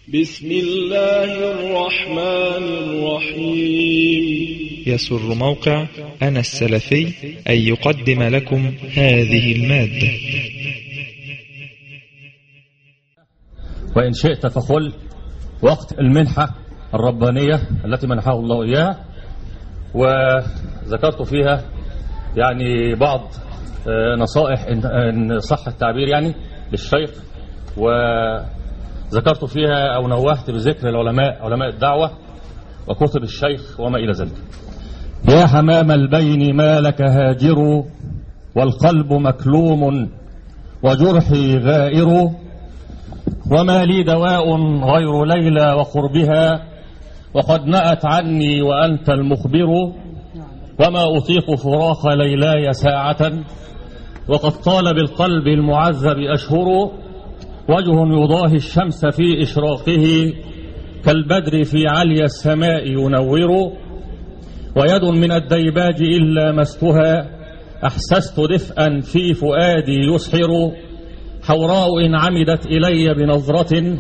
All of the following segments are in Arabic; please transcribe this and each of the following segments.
بسم الله الرحمن الرحيم. يسر موقع أنا السلفي أن يقدم لكم هذه المادة. وإن شئت فقل وقت المنحة الربانية التي منحه الله إياها، وذكرت فيها يعني بعض نصائح إن صح التعبير يعني للشيخ، وذكرت فيها أو نوهت بذكر العلماء علماء الدعوة وكتب الشيخ وما إلى ذلك. يا حمام البين ما لك هاجر، والقلب مكلوم وجرحي غائر، وما لي دواء غير ليلى وقربها، وقد نأت عني وأنت المخبر، وما أطيق فراق ليلاي ساعة، وقد طال بالقلب المعذب أشهر، وجه يضاهي الشمس في إشراقه كالبدر في علي السماء ينور، ويد من الديباج إلا مستها أحسست دفئا في فؤادي يسحر، حوراء إن عمدت إلي بنظرة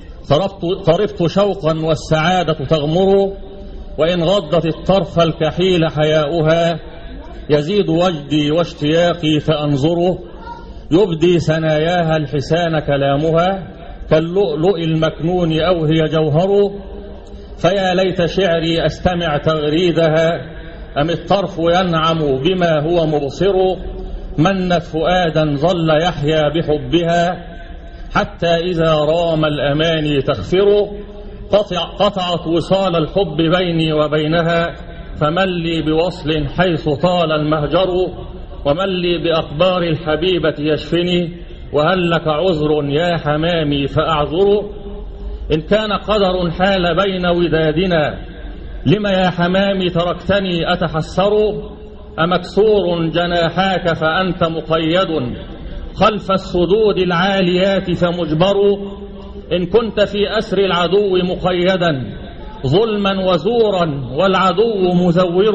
طربت شوقا والسعادة تغمر، وإن غضت الطرف الكحيل حياؤها يزيد وجدي واشتياقي فأنظر، يبدي ثناياها الحسان كلامها كاللؤلؤ المكنون أو هي جوهر، فيا ليت شعري أستمع تغريدها أم الطرف ينعم بما هو مبصر، منت فؤادا ظل يحيا بحبها حتى إذا رام الأماني تغفر، قطعت وصال الحب بيني وبينها، فمن لي بوصل حيث طال المهجر، ومن لي بأخبار الحبيبة يشفني، وهل لك عذر يا حمامي فأعذر، إن كان قدر حال بين ودادنا لما يا حمامي تركتني أتحسر، أمكسور جناحاك فأنت مقيد خلف السدود العاليات فمجبر، إن كنت في أسر العدو مقيدا ظلما وزورا والعدو مزور،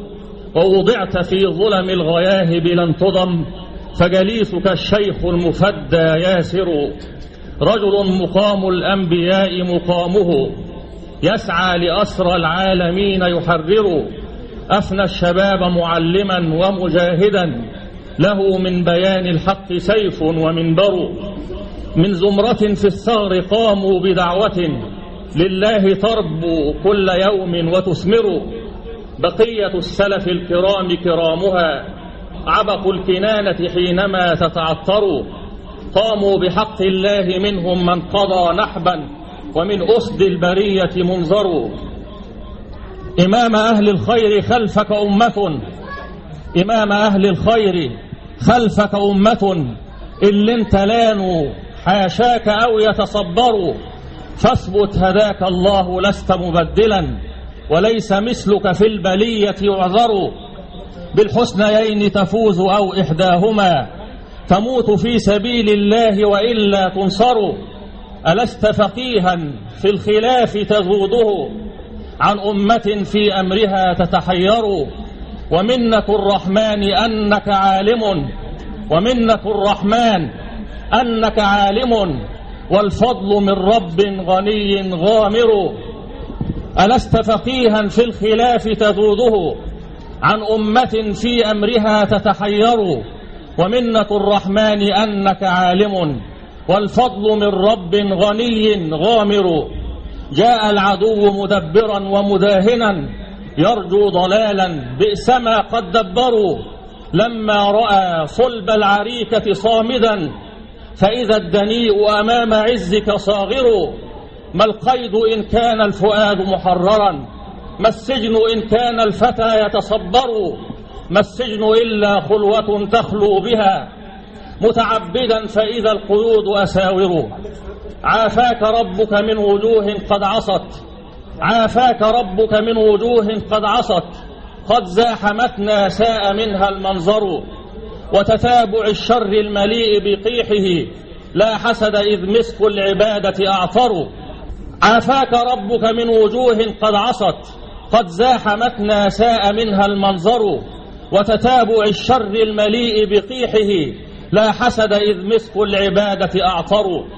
ووضعت في ظلم الغياهب لن تضم فجليسك الشيخ المفدى ياسر، رجل مقام الأنبياء مقامه يسعى لأسرى العالمين يحرر، أفنى الشباب معلما ومجاهدا له من بيان الحق سيف ومنبر، من زمرة في الثغر قاموا بدعوة لله تربو كل يوم وتثمر، بقية السلف الكرام كرامها عبق الكنانة حينما تتعطر، قاموا بحق الله منهم من قضى نحبا ومن أسد البرية منظر، إمام أهل الخير خلفك أمة، إمام أهل الخير خلفك أمة إن انت لانوا حاشاك أو يتصبروا، فاثبت هداك الله لست مبدلا وليس مثلك في البلية يعذر، بالحسنيين تفوز أو إحداهما تموت في سبيل الله وإلا تنصر، ألست فقيها في الخلاف تذوده عن أمة في أمرها تتحير، ومنة الرحمن أنك عالم، ومنة الرحمن أنك عالم، والفضل من رب غني غامر، ألست فقيها في الخلاف تذوده عن أمة في أمرها تتحير، ومنة الرحمن أنك عالم، والفضل من رب غني غامر، جاء العدو مدبرا ومداهنا يرجو ضلالا بئسما قد دبروا، لما رأى صلب العريكة صامدا فإذا الدنيء أمام عزك صاغر، ما القيد إن كان الفؤاد محررا، ما السجن إن كان الفتى يتصبر، ما السجن إلا خلوة تخلو بها متعبدا فإذا القيود أساور، عافاك ربك من وجوه قد عصت، عافاك ربك من وجوه قد عصت، قد زاحمتنا ساء منها المنظر، وتتابع الشر المليء بقيحه لا حسد إذ مسك العبادة أعطر، عافاك ربك من وجوه قد عصت، قد زاحمتنا ساء منها المنظر، وتتابع الشر المليء بقيحه لا حسد إذ مسك العبادة أعطر،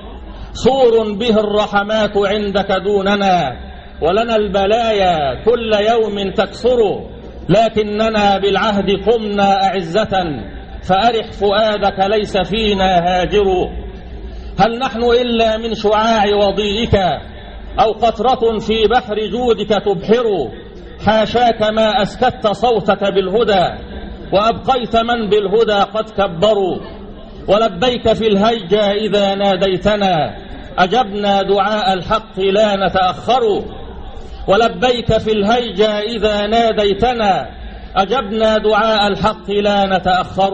سور به الرحمات عندك دوننا، ولنا البلايا كل يوم تكثر، لكننا بالعهد قمنا أعزة، فأرح فؤادك ليس فينا هاجر. هل نحن إلا من شعاع وضيئك، أو قطرة في بحر جودك تبحر؟ حاشاك ما أسكت صوتك بالهدى، وأبقيت من بالهدى قد كبروا. ولبيك في الهيجا إذا ناديتنا، أجبنا دعاء الحق لا نتأخر. ولبيك في الهيجا إذا ناديتنا، أجبنا دعاء الحق لا نتأخر.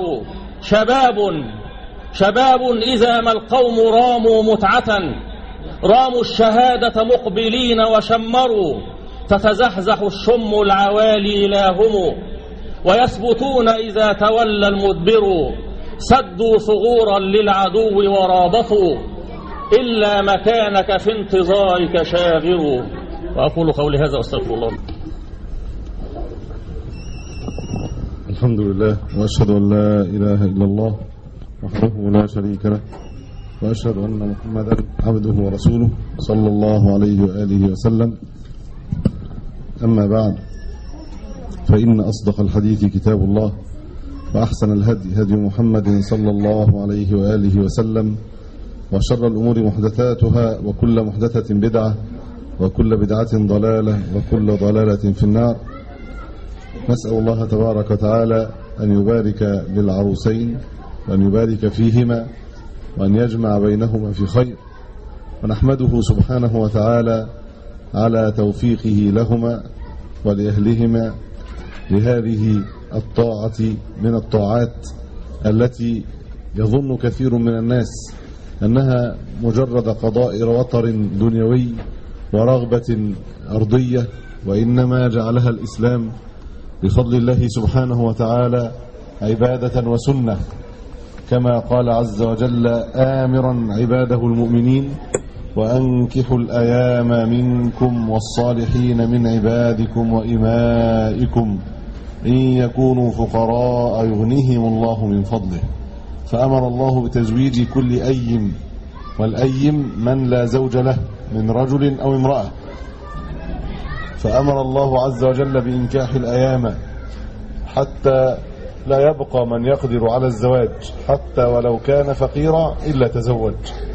شباب إذا ما القوم راموا متعة، راموا الشهادة مقبلين وشمروا، تتزحزح الشم العوالي لا هم، ويثبتون إذا تولى المدبر. سدوا ثغورا للعدو ورابطوا، إلا مكانك في انتظارك شاغر. وأقول قولي هذا وأستغفر الله. الحمد لله، وأشهد أن لا إله إلا الله وحده لا شريك له، وأشهد أن محمدا عبده ورسوله صلى الله عليه وآله وسلم. أما بعد، فإن أصدق الحديث كتاب الله، وأحسن الهدي هدي محمد صلى الله عليه وآله وسلم، وشر الأمور محدثاتها، وكل محدثة بدعة، وكل بدعة ضلالة، وكل ضلالة في النار. نسأل الله تبارك وتعالى أن يبارك للعروسين، وأن يبارك فيهما، وأن يجمع بينهما في خير، ونحمده سبحانه وتعالى على توفيقه لهما ولأهلهما لهذه الطاعة من الطاعات التي يظن كثير من الناس أنها مجرد قضاء وطر دنيوي ورغبة أرضية، وإنما جعلها الإسلام بفضل الله سبحانه وتعالى عبادة وسنة، كما قال عز وجل آمرا عباده المؤمنين: وأنكحوا الأيام منكم والصالحين من عبادكم وإمائكم إن يكونوا فقراء يغنيهم الله من فضله. فأمر الله بتزويج كل أيم، والأيم من لا زوج له من رجل أو امرأة. فأمر الله عز وجل بإنكاح الأيام حتى لا يبقى من يقدر على الزواج، حتى ولو كان فقيرا إلا تزوج.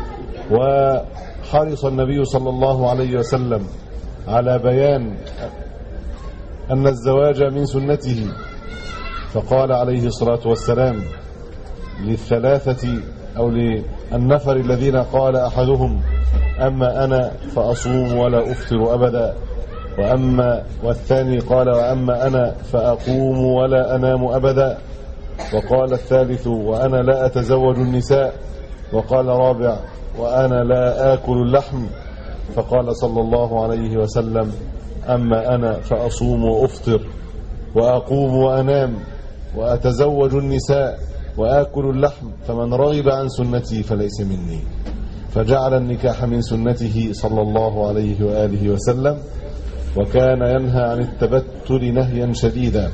وحرص النبي صلى الله عليه وسلم على بيان أن الزواج من سنته، فقال عليه الصلاة والسلام للثلاثة أو للنفر الذين قال أحدهم: أما أنا فأصوم ولا أفطر أبدا، والثاني قال: وأما أنا فأقوم ولا أنام أبدا، وقال الثالث: وأنا لا أتزوج النساء، وقال رابع: وأنا لا آكل اللحم. فقال صلى الله عليه وسلم: أما أنا فأصوم وأفطر وأقوم وأنام وأتزوج النساء وآكل اللحم، فمن رغب عن سنتي فليس مني. فجعل النكاح من سنته صلى الله عليه وآله وسلم، وكان ينهى عن التبتل نهيا شديدا،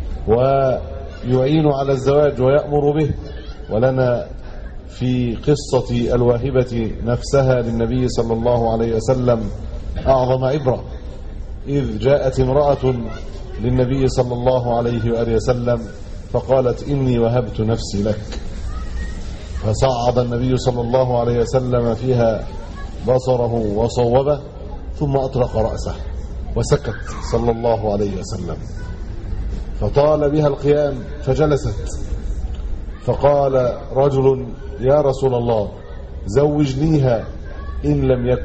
ويعين على الزواج ويأمر به. ولنا في قصة الواهبة نفسها للنبي صلى الله عليه وسلم أعظم عبرة، إذ جاءت امرأة للنبي صلى الله عليه وآله وسلم فقالت: إني وهبت نفسي لك. فصعد النبي صلى الله عليه وسلم فيها بصره وصوبه، ثم أطرق رأسه وسكت صلى الله عليه وسلم. فطال بها القيام فجلست، فقال رجل: يا رسول الله، زوجنيها إن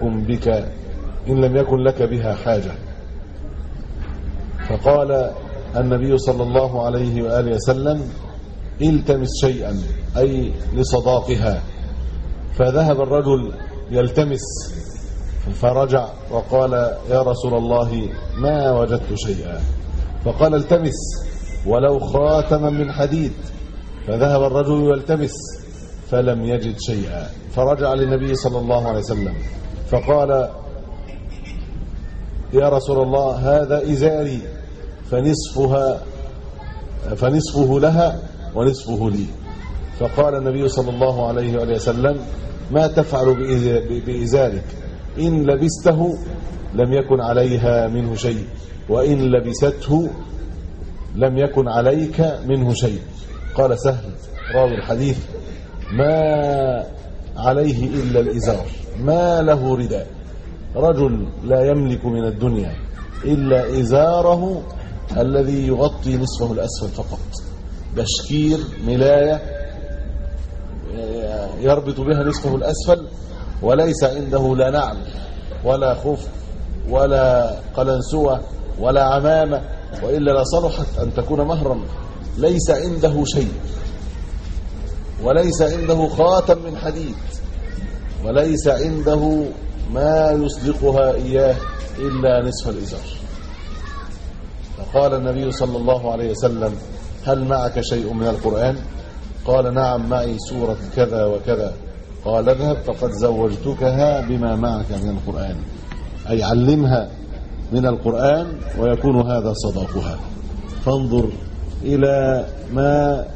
لم يكن لك بها حاجة. فقال النبي صلى الله عليه وآله وسلم: التمس شيئا، أي لصداقها. فذهب الرجل يلتمس، فرجع وقال: يا رسول الله، ما وجدت شيئا. فقال: التمس ولو خاتما من حديد. فذهب الرجل يلتمس فلم يجد شيئا، فرجع للنبي صلى الله عليه وسلم فقال: يا رسول الله، هذا إزاري، فنصفه لها ونصفه لي. فقال النبي صلى الله عليه وسلم: ما تفعل بإزارك؟ إن لبسته لم يكن عليها منه شيء، وإن لبسته لم يكن عليك منه شيء. قال سهل راوي الحديث: ما عليه إلا الإزار، ما له رداء. رجل لا يملك من الدنيا إلا إزاره الذي يغطي نصفه الأسفل فقط، بشكير ملاية يربط بها نصفه الأسفل، وليس عنده لا نعل ولا خف ولا قلنسوة ولا عمامة، وإلا لا صلحت أن تكون مهرا. ليس عنده شيء، وليس عنده خاتم من حديد، وليس عنده ما يصدقها إياه إلا نصف الإزار. فقال النبي صلى الله عليه وسلم: هل معك شيء من القرآن؟ قال: نعم معي سورة كذا وكذا. قال: اذهب فقد زوجتكها بما معك من القرآن، أي علمها من القرآن ويكون هذا صداقها. فانظر إلى ما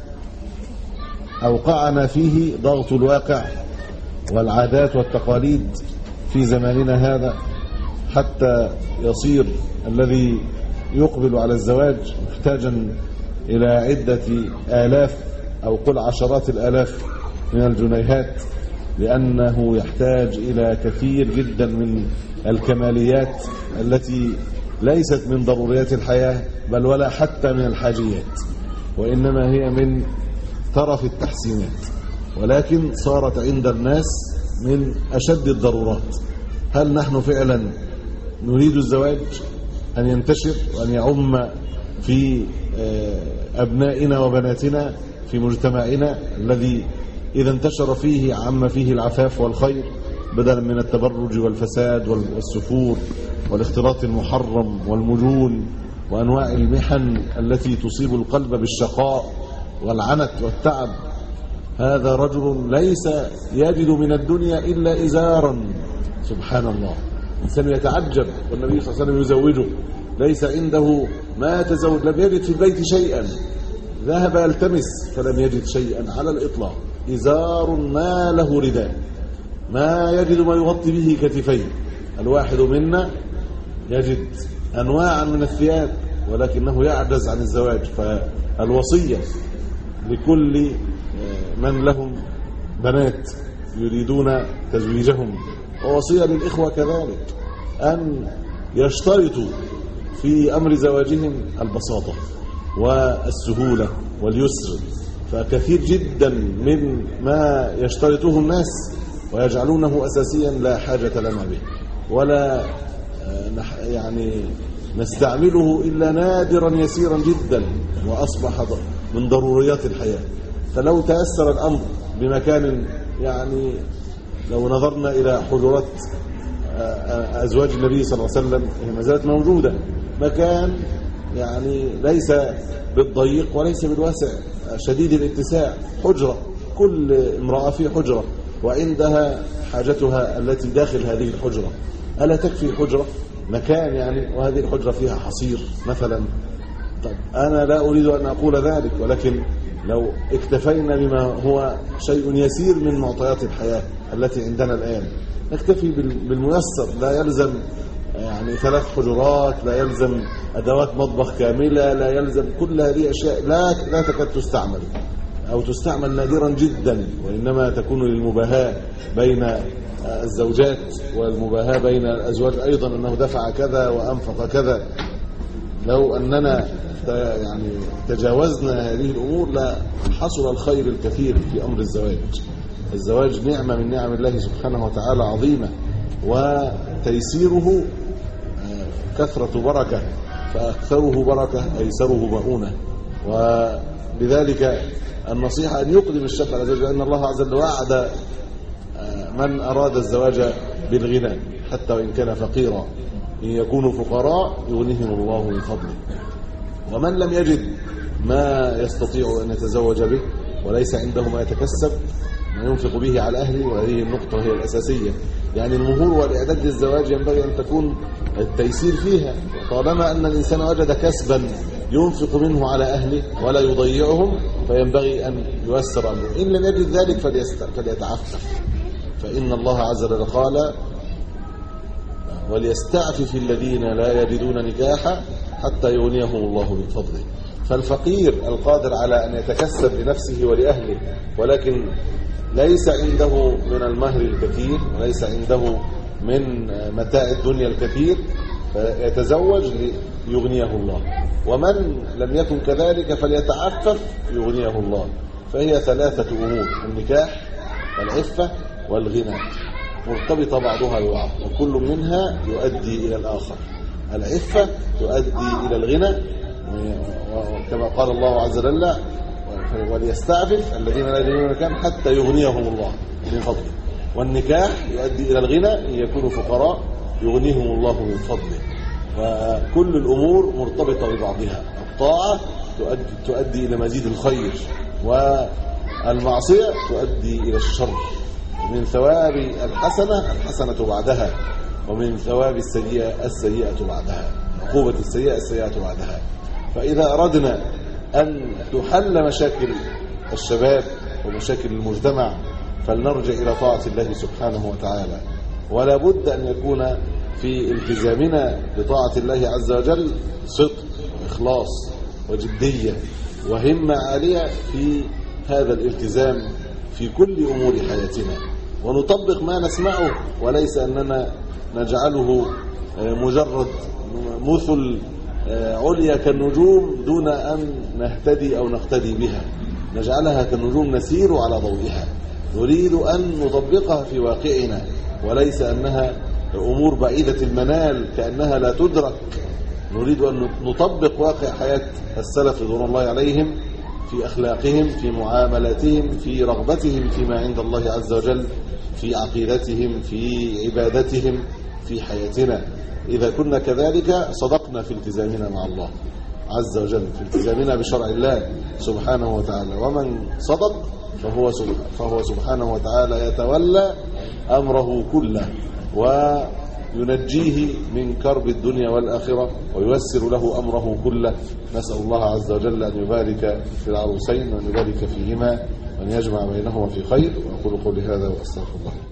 أوقعنا فيه ضغط الواقع والعادات والتقاليد في زماننا هذا، حتى يصير الذي يقبل على الزواج محتاجا إلى عدة آلاف أو قل عشرات الآلاف من الجنيهات، لأنه يحتاج إلى كثير جدا من الكماليات التي ليست من ضروريات الحياة، بل ولا حتى من الحاجيات، وإنما هي من طرف التحسينات، ولكن صارت عند الناس من أشد الضرورات. هل نحن فعلا نريد الزواج أن ينتشر وأن يعم في أبنائنا وبناتنا في مجتمعنا الذي إذا انتشر فيه عم فيه العفاف والخير، بدلا من التبرج والفساد والسفور والاختلاط المحرم والمجون وأنواع المحن التي تصيب القلب بالشقاء والعنت والتعب؟ هذا رجل ليس يجد من الدنيا إلا إزارا. سبحان الله، الإنسان يتعجب، والنبي صلى الله عليه وسلم يزوجه، ليس عنده ما تزوج، لم يجد في البيت شيئا، ذهب يلتمس فلم يجد شيئا على الإطلاق. إزار ما له رداء، ما يجد ما يغطي به كتفيه. الواحد منا يجد أنواعا من الثياب ولكنه يعجز عن الزواج. فالوصية لكل من لهم بنات يريدون تزويجهم، ووصية للإخوة كذلك، أن يشترطوا في أمر زواجهم البساطة والسهولة واليسر. فكثير جدا من ما يشترطه الناس ويجعلونه أساسيا لا حاجة لنا به، ولا يعني نستعمله إلا نادرا يسيرا جدا، وأصبح من ضروريات الحياة. فلو تأثر الأمر بمكان، يعني لو نظرنا إلى حجرات أزواج النبي صلى الله عليه وسلم، هي ما زالت موجودة، مكان يعني ليس بالضيق وليس بالواسع، شديد الاتساع، حجرة، كل امرأة في حجرة وعندها حاجتها التي داخل هذه الحجرة. ألا تكفي حجرة مكان يعني، وهذه الحجرة فيها حصير مثلا؟ طب أنا لا أريد أن أقول ذلك، ولكن لو اكتفينا بما هو شيء يسير من معطيات الحياة التي عندنا الآن، نكتفي بالميسر، لا يلزم يعني 3 حجرات، لا يلزم أدوات مطبخ كاملة، لا يلزم كل هذه أشياء لا تكاد تستعمل أو تستعمل نادرا جدا، وإنما تكون للمباهاة بين الزوجات والمباهاة بين الأزواج أيضا، أنه دفع كذا وأنفق كذا. لو أننا يعني تجاوزنا هذه الأمور لا حصل الخير الكثير في أمر الزواج. الزواج نعمة من نعم الله سبحانه وتعالى عظيمة، وتيسيره كثرة بركة، فأكثره بركة أيسره مؤونة. ولذلك النصيحة أن يقدم الشاب على الزواج، لأن الله عز وجل وعد من أراد الزواج بالغنى حتى وإن كان فقيرا، إن يكونوا فقراء يغنيهم الله من فضله. ومن لم يجد ما يستطيع أن يتزوج به وليس عنده ما يتكسب ما ينفق به على أهله، وهذه النقطة هي الأساسية. يعني المهور والإعداد للزواج ينبغي أن تكون التيسير فيها، طالما أن الإنسان وجد كسبا ينفق منه على أهله ولا يضيعهم فينبغي أن ييسر أمره. إن لم يجد ذلك فليتعفف، فإن الله عز وجل قال وليستعفف الذين لا يجدون نكاحا حتى يغنيهم الله من فضله. فالفقير القادر على أن يتكسب لنفسه ولأهله ولكن ليس عنده من المهر الكثير وليس عنده من متاع الدنيا الكثير فيتزوج ليغنيه الله، ومن لم يكن كذلك فليتعفف يغنيه الله. فهي ثلاثة أمور: النكاح والعفة والغنى، مرتبطة بعضها ببعض وكل منها يؤدي إلى الآخر. العفة تؤدي إلى الغنى كما قال الله عز وجل وليستعفف الذين لا يجدون نكاحا حتى يغنيهم الله من فضله. والنكاح يؤدي إلى الغنى إن يكونوا فقراء يغنيهم الله من فضله. وكل الأمور مرتبطة ببعضها. الطاعة تؤدي إلى مزيد الخير، والمعصية تؤدي إلى الشر. من ثواب الحسنة بعدها، ومن ثواب السيئة بعدها، عقوبة السيئة بعدها. فإذا أردنا أن تحل مشاكل الشباب ومشاكل المجتمع فلنرجع إلى طاعة الله سبحانه وتعالى. ولا بد أن يكون في التزامنا بطاعة الله عز وجل صدق وإخلاص وجدية وهمة عالية في هذا الالتزام في كل أمور حياتنا، ونطبق ما نسمعه وليس أننا نجعله مجرد مثل عليا كالنجوم دون أن نهتدي أو نقتدي بها، نجعلها كالنجوم نسير على ضوئها. نريد أن نطبقها في واقعنا وليس أنها أمور بعيدة المنال كأنها لا تدرك. نريد أن نطبق واقع حياة السلف رضوان الله عليهم في أخلاقهم، في معاملاتهم، في رغبتهم فيما عند الله عز وجل، في عقيدتهم، في عبادتهم، في حياتنا. إذا كنا كذلك صدقنا في التزامنا مع الله عز وجل، في التزامنا بشرع الله سبحانه وتعالى. ومن صدق فهو سبحانه وتعالى يتولى أمره كله وينجيه من كرب الدنيا والآخرة وييسر له أمره كله. نسأل الله عز وجل أن يبارك في العروسين وأن يبارك فيهما وأن يجمع بينهما في خير. وأقول قولي هذا وأستغفر الله.